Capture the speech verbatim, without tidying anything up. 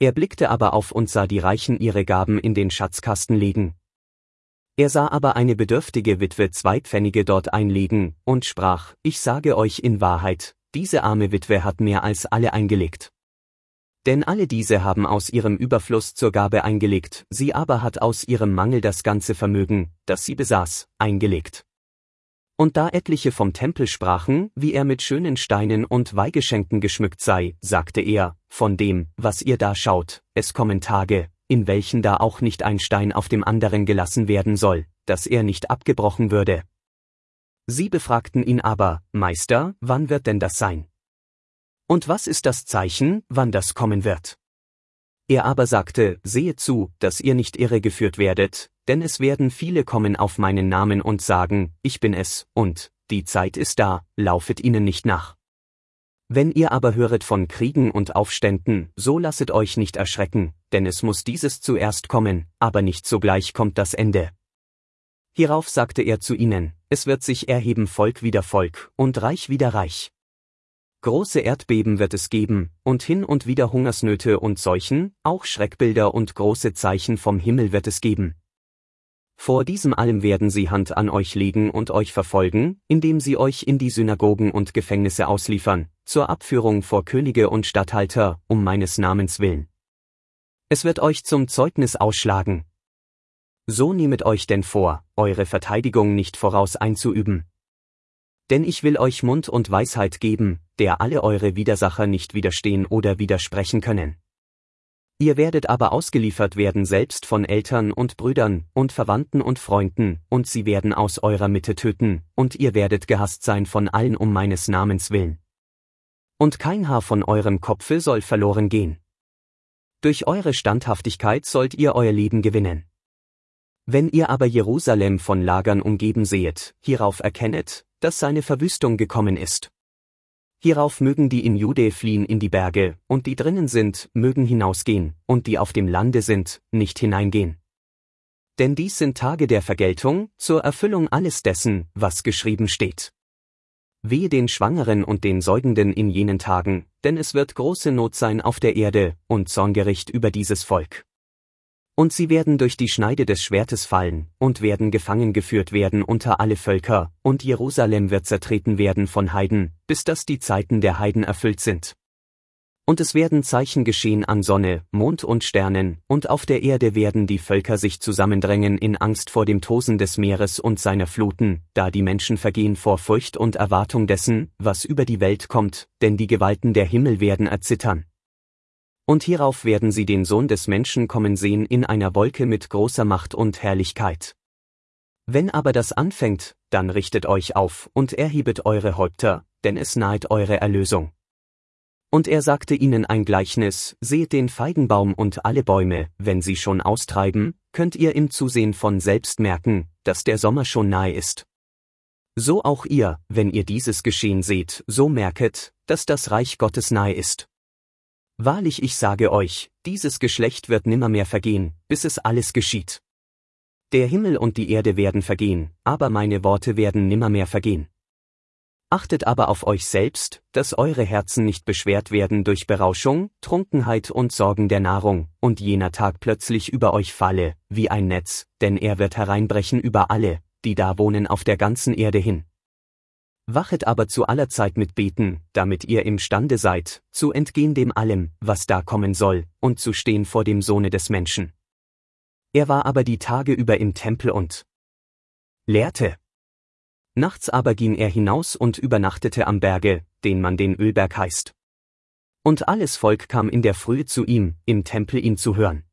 Er blickte aber auf und sah die Reichen ihre Gaben in den Schatzkasten legen. Er sah aber eine bedürftige Witwe zwei Pfennige dort einlegen, und sprach, ich sage euch in Wahrheit, diese arme Witwe hat mehr als alle eingelegt. Denn alle diese haben aus ihrem Überfluss zur Gabe eingelegt, sie aber hat aus ihrem Mangel das ganze Vermögen, das sie besaß, eingelegt. Und da etliche vom Tempel sprachen, wie er mit schönen Steinen und Weihgeschenken geschmückt sei, sagte er, von dem, was ihr da schaut, es kommen Tage, in welchen da auch nicht ein Stein auf dem anderen gelassen werden soll, dass er nicht abgebrochen würde. Sie befragten ihn aber, Meister, wann wird denn das sein? Und was ist das Zeichen, wann das kommen wird? Er aber sagte, sehet zu, dass ihr nicht irregeführt werdet, denn es werden viele kommen auf meinen Namen und sagen, ich bin es, und, die Zeit ist da, laufet ihnen nicht nach. Wenn ihr aber höret von Kriegen und Aufständen, so lasset euch nicht erschrecken, denn es muss dieses zuerst kommen, aber nicht sogleich kommt das Ende. Hierauf sagte er zu ihnen, es wird sich erheben Volk wider Volk, und Reich wider Reich. Große Erdbeben wird es geben, und hin und wieder Hungersnöte und Seuchen, auch Schreckbilder und große Zeichen vom Himmel wird es geben. Vor diesem allem werden sie Hand an euch legen und euch verfolgen, indem sie euch in die Synagogen und Gefängnisse ausliefern, zur Abführung vor Könige und Statthalter, um meines Namens willen. Es wird euch zum Zeugnis ausschlagen. So nehmet euch denn vor, eure Verteidigung nicht voraus einzuüben. Denn ich will euch Mund und Weisheit geben, der alle eure Widersacher nicht widerstehen oder widersprechen können. Ihr werdet aber ausgeliefert werden selbst von Eltern und Brüdern und Verwandten und Freunden, und sie werden aus eurer Mitte töten, und ihr werdet gehasst sein von allen um meines Namens willen. Und kein Haar von eurem Kopfe soll verloren gehen. Durch eure Standhaftigkeit sollt ihr euer Leben gewinnen. Wenn ihr aber Jerusalem von Lagern umgeben sehet, hierauf erkennet, dass seine Verwüstung gekommen ist. Hierauf mögen die in Jude fliehen in die Berge, und die drinnen sind, mögen hinausgehen, und die auf dem Lande sind, nicht hineingehen. Denn dies sind Tage der Vergeltung, zur Erfüllung alles dessen, was geschrieben steht. Wehe den Schwangeren und den Säugenden in jenen Tagen, denn es wird große Not sein auf der Erde, und Zorngericht über dieses Volk. Und sie werden durch die Schneide des Schwertes fallen, und werden gefangen geführt werden unter alle Völker, und Jerusalem wird zertreten werden von Heiden, bis dass die Zeiten der Heiden erfüllt sind. Und es werden Zeichen geschehen an Sonne, Mond und Sternen, und auf der Erde werden die Völker sich zusammendrängen in Angst vor dem Tosen des Meeres und seiner Fluten, da die Menschen vergehen vor Furcht und Erwartung dessen, was über die Welt kommt, denn die Gewalten der Himmel werden erzittern. Und hierauf werden sie den Sohn des Menschen kommen sehen in einer Wolke mit großer Macht und Herrlichkeit. Wenn aber das anfängt, dann richtet euch auf und erhebet eure Häupter, denn es nahet eure Erlösung. Und er sagte ihnen ein Gleichnis, seht den Feigenbaum und alle Bäume, wenn sie schon austreiben, könnt ihr im Zusehen von selbst merken, dass der Sommer schon nahe ist. So auch ihr, wenn ihr dieses Geschehen seht, so merket, dass das Reich Gottes nahe ist. Wahrlich ich sage euch, dieses Geschlecht wird nimmermehr vergehen, bis es alles geschieht. Der Himmel und die Erde werden vergehen, aber meine Worte werden nimmermehr vergehen. Achtet aber auf euch selbst, dass eure Herzen nicht beschwert werden durch Berauschung, Trunkenheit und Sorgen der Nahrung, und jener Tag plötzlich über euch falle, wie ein Netz, denn er wird hereinbrechen über alle, die da wohnen auf der ganzen Erde hin. Wachet aber zu aller Zeit mit Beten, damit ihr imstande seid, zu entgehen dem allem, was da kommen soll, und zu stehen vor dem Sohne des Menschen. Er war aber die Tage über im Tempel und lehrte. Nachts aber ging er hinaus und übernachtete am Berge, den man den Ölberg heißt. Und alles Volk kam in der Frühe zu ihm, im Tempel ihn zu hören.